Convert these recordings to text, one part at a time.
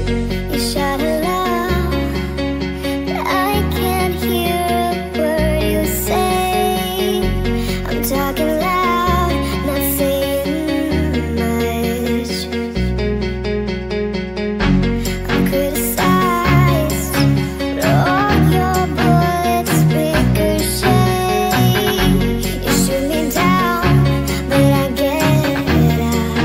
You shout aloud, but I can't hear a word you say. I'm talking loud, not saying much. I'm criticized, but all your bullets ricochet. You shoot me down, but I get up.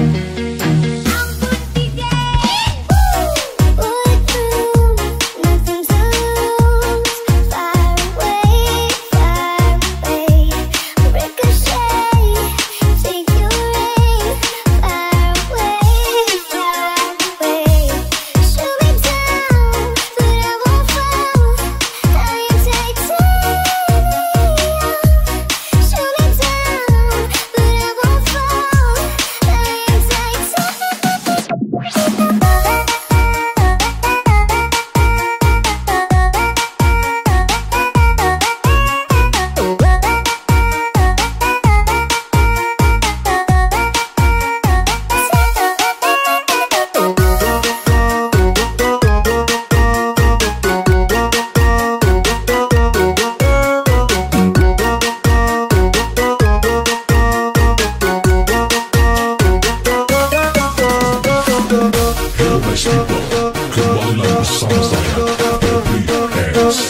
Bulletproof, nothing to lose. Fire away, ricochet. Take your aim. Fire away, shoot me down, but I won't fall. I am titanium. Shoot me down, but I won't fall. I am Kembali bersama saya, Baby X.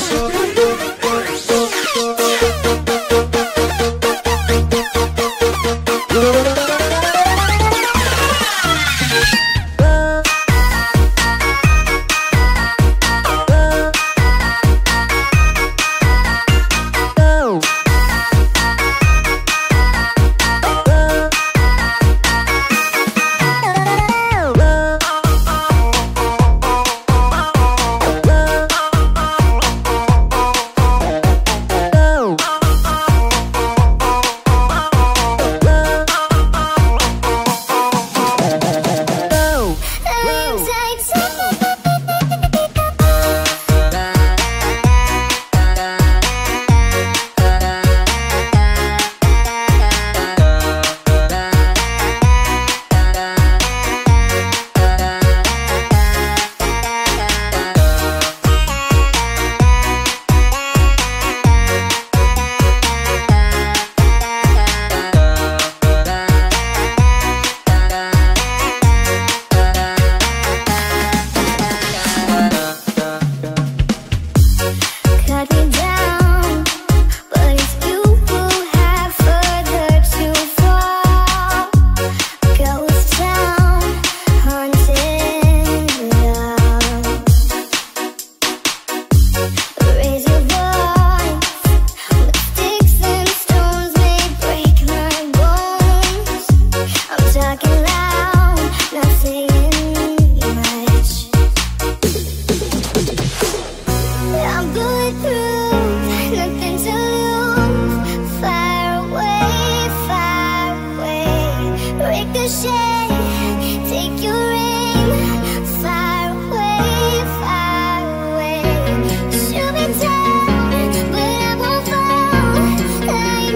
cut me down, but it's you who have further to fall. Ghost town, haunted love. Raise your voice, but sticks and stones may break my bones. I'm talking loud, not saying much. I'm bulletproof, nothing to lose. Fire away, ricochet. Take your aim. Fire away, shoot me down, but I won't fall. I am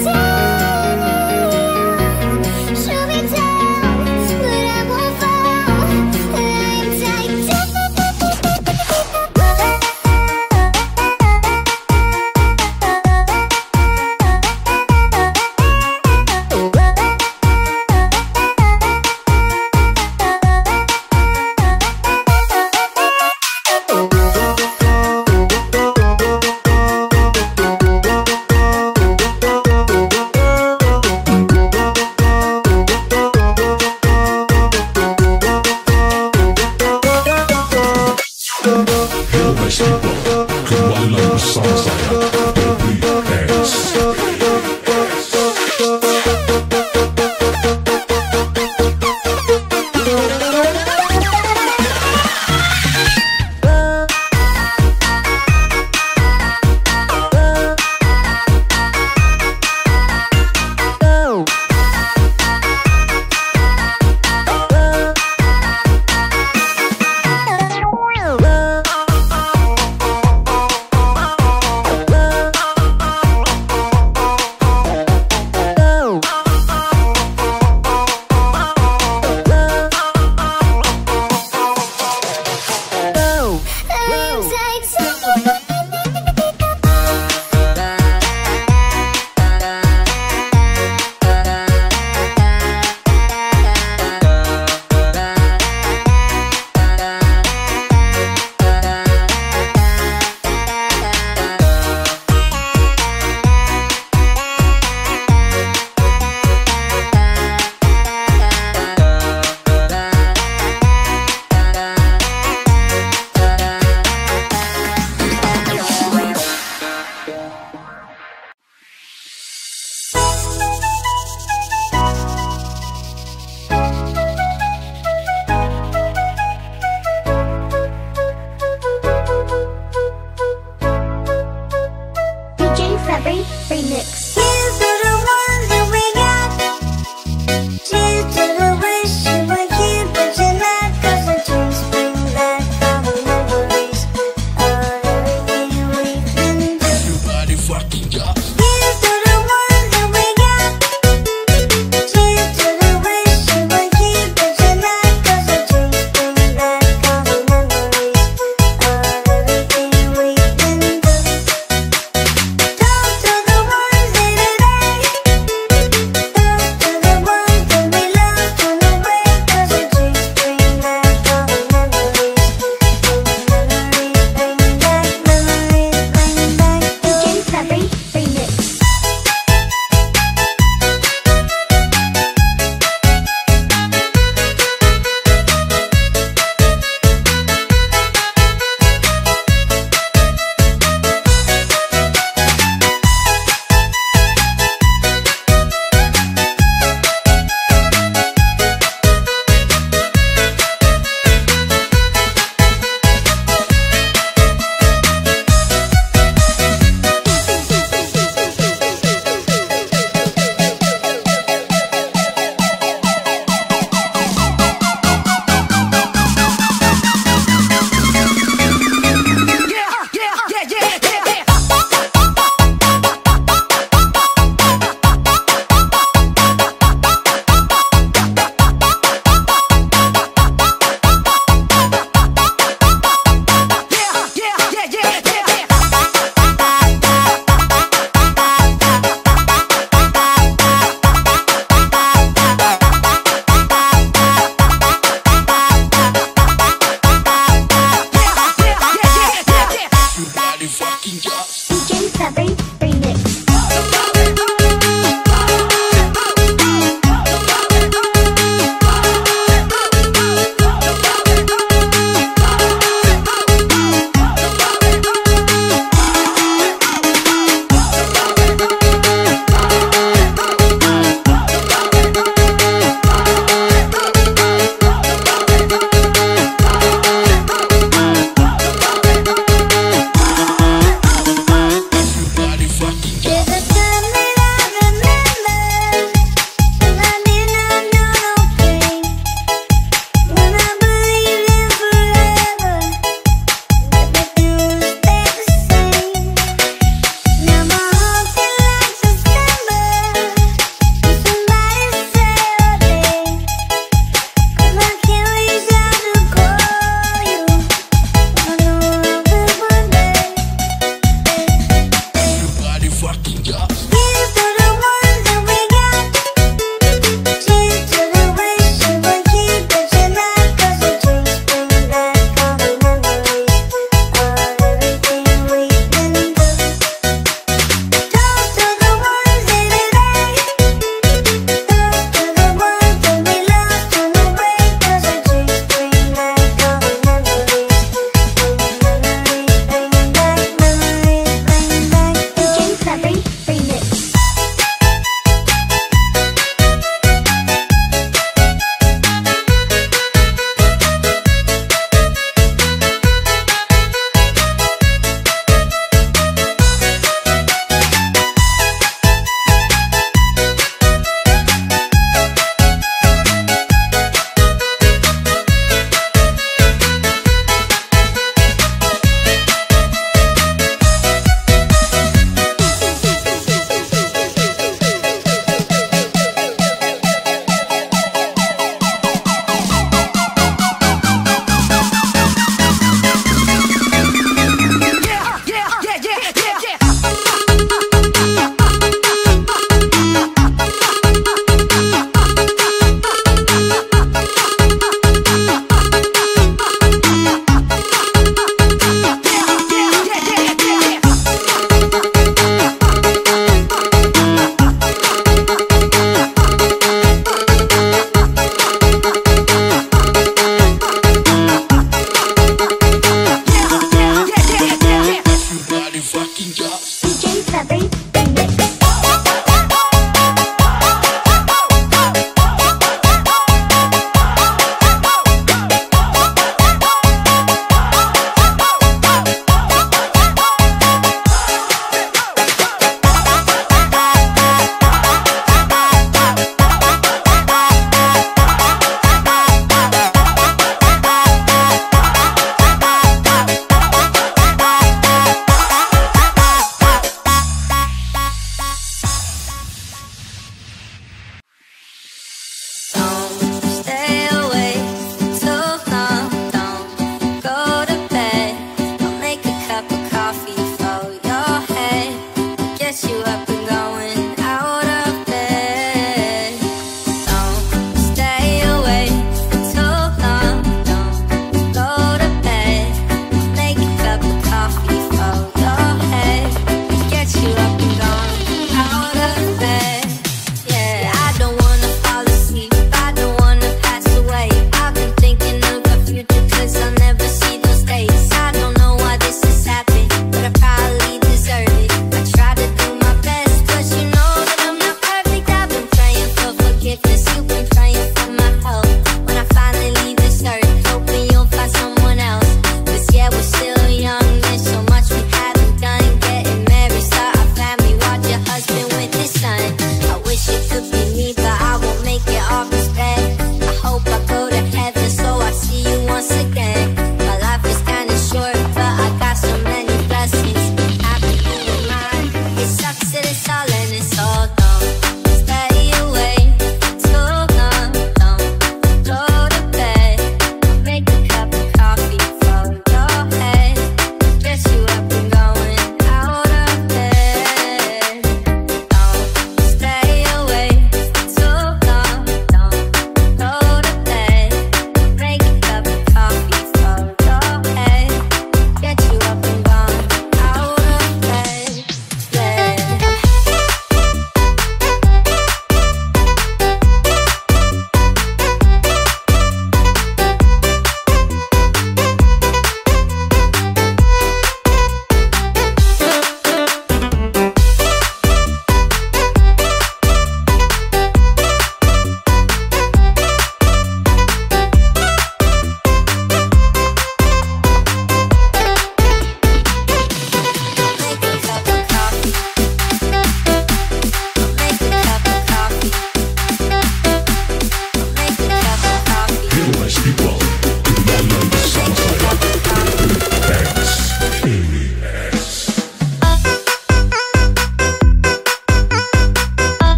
titanium. Shoot me down, but I won't fall. I am titanium.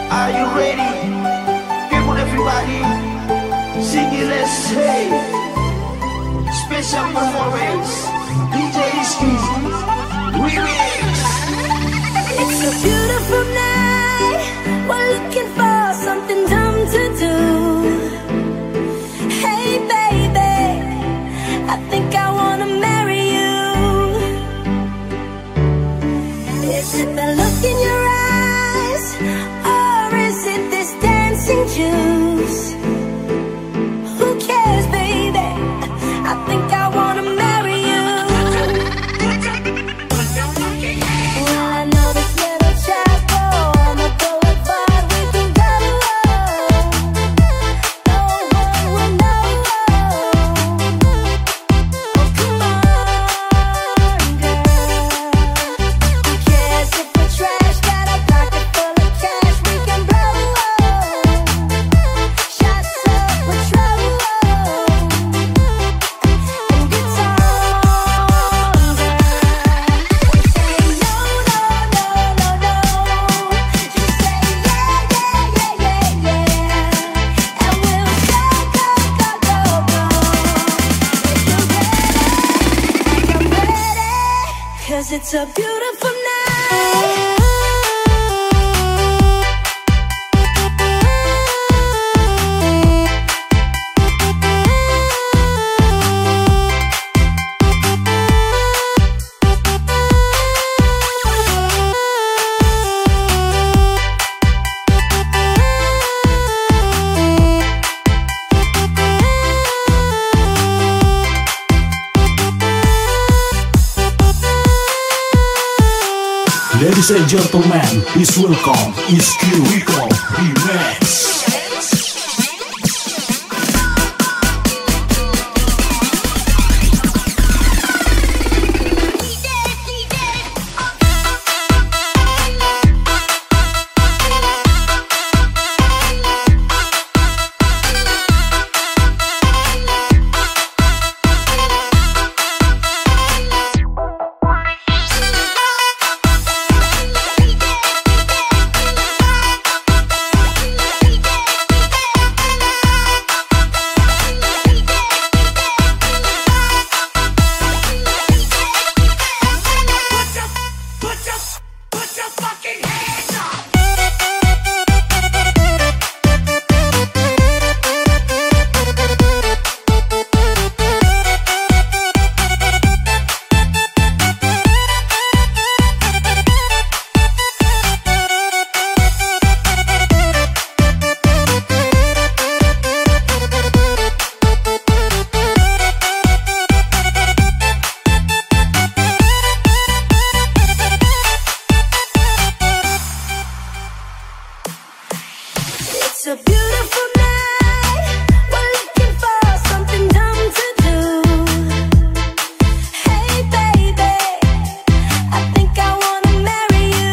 Are you ready? Come on everybody, sing it, let's say. Special performance, DJ Rizky Remix. It's a beautiful night. We're looking for something dumb to do. Hey baby, I think I wanna marry you. Is it the look in your eyes, or is it this dancing juice? Who cares, baby? I think I wanna marry you. Well, I know this little chapel on the boulevard we can go. No one will know. Oh, come on, girl. Who cares if we're trash? Got a pocket full of cash we can blow. Shots of Patron and guitar, girl. Say no, no, no, no, no. Just say yeah, yeah, yeah, yeah, yeah. And we'll go, go, go, go, go. If you're ready, like I'm ready, 'cause it's a beautiful night. Ladies and gentlemen, please welcome Rizky Rico Remix. It's a beautiful night. We're looking for something dumb to do. Hey baby, I think I wanna marry you.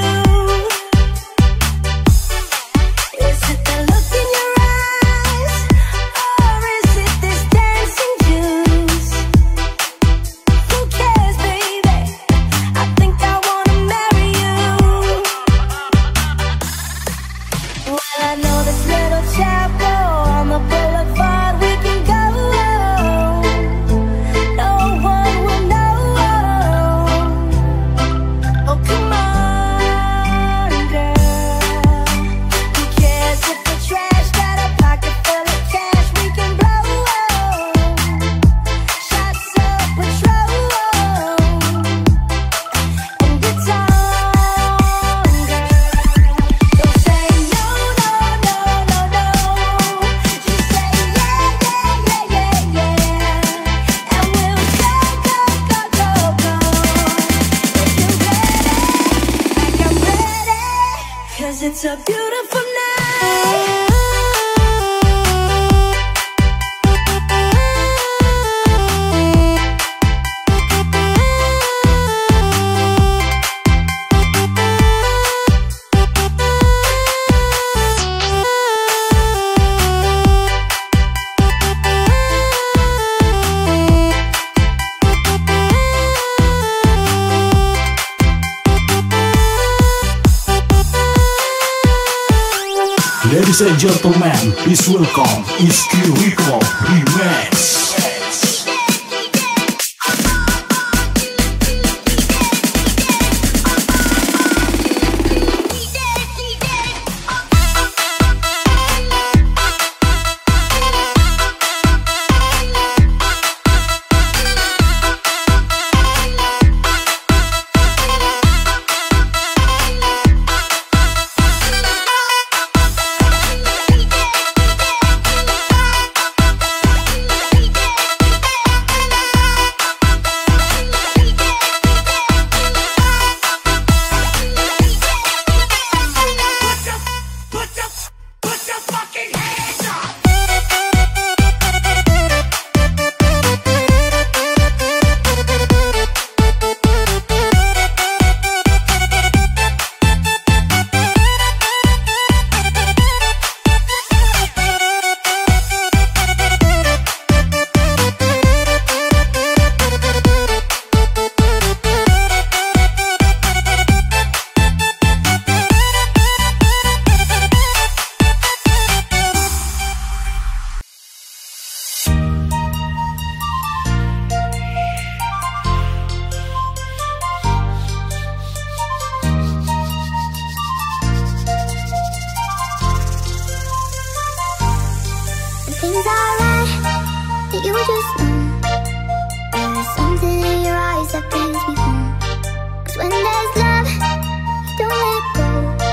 Is it the look in your eyes, or is it this dancing juice? Who cares, baby? I think I wanna marry you. Well, I know this little chapel on the boulevard we can go. No one will know. Oh, come on, girl. Who cares if we're trash? Got a pocket full of cash we can blow. Shots of Patron and guitar, girl. Don't say no, no, no, no, no. Just say yeah, yeah, yeah, yeah, yeah. And we'll go, go, go, go, go. If you're ready, like I'm ready, 'cause it's a beautiful night. Ladies and gentlemen, please welcome Iski Rico Remix. Things are right, that you just know. There is something in your eyes that brings me home. 'Cause when there's love, you don't let go.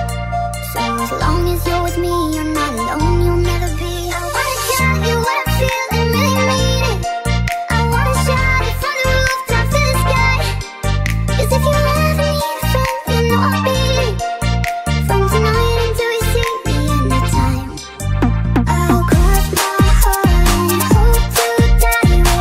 So as long as you're with me, you're not alone, you'll never be. I wanna tell you what I feel and really mean it. I wanna shout it from the rooftop to the sky. 'Cause if you ever need a friend, you know I'll be. From tonight until you see me anytime. I'll cross my heart and hope to die with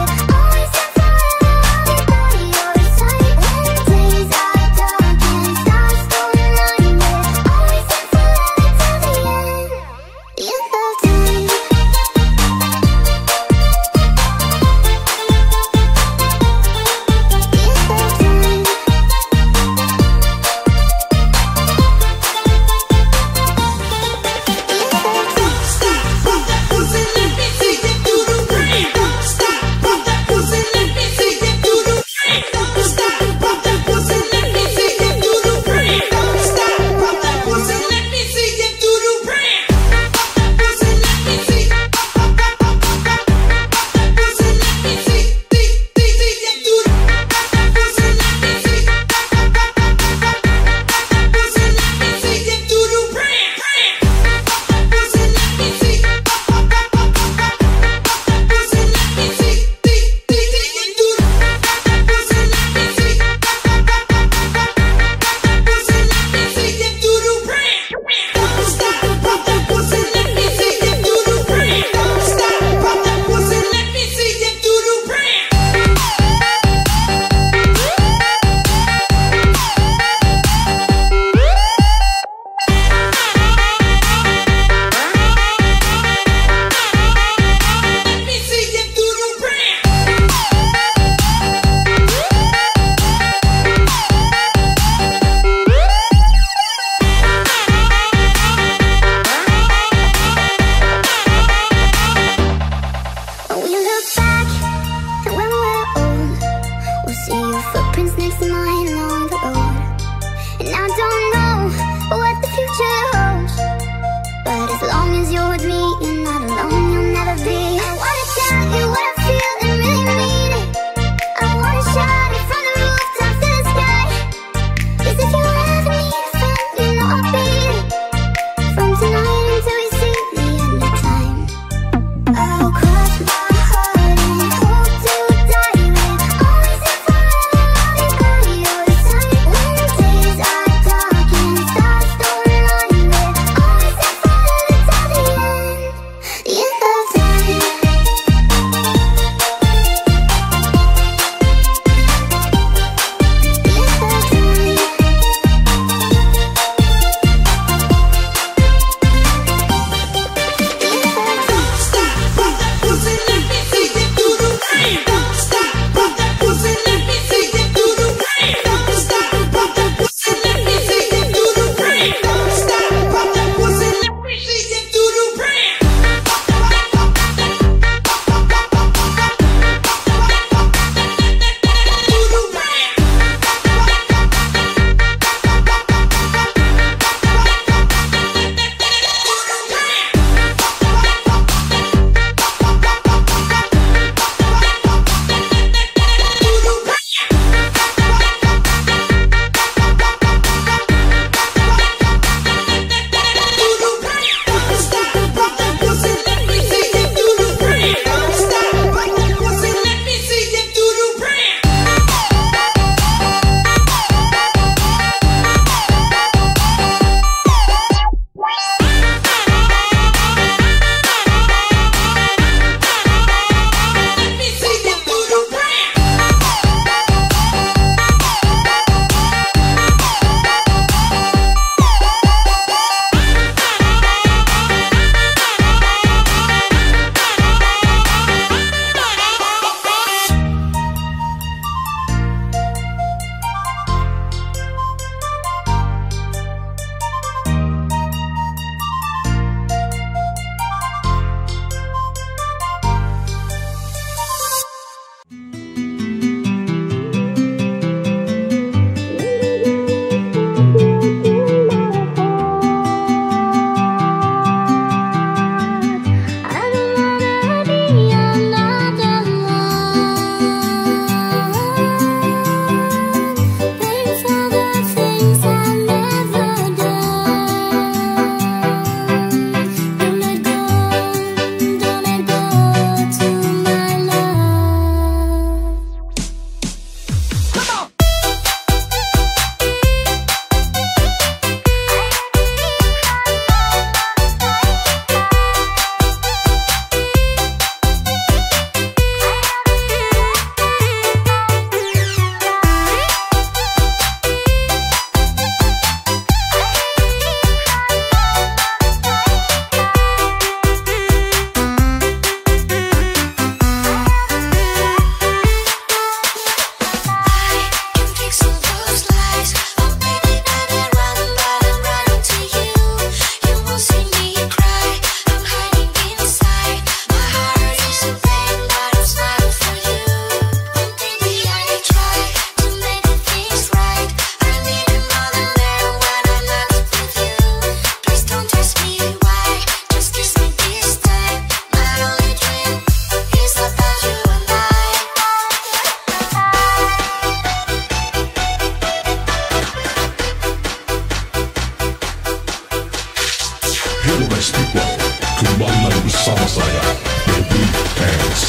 nice people, kembali lagi bersama saya, Baby Hands.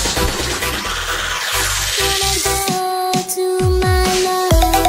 Wanna go to my love.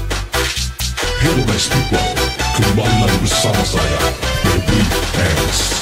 Hello nice people, kembali lagi bersama saya, Baby Hands.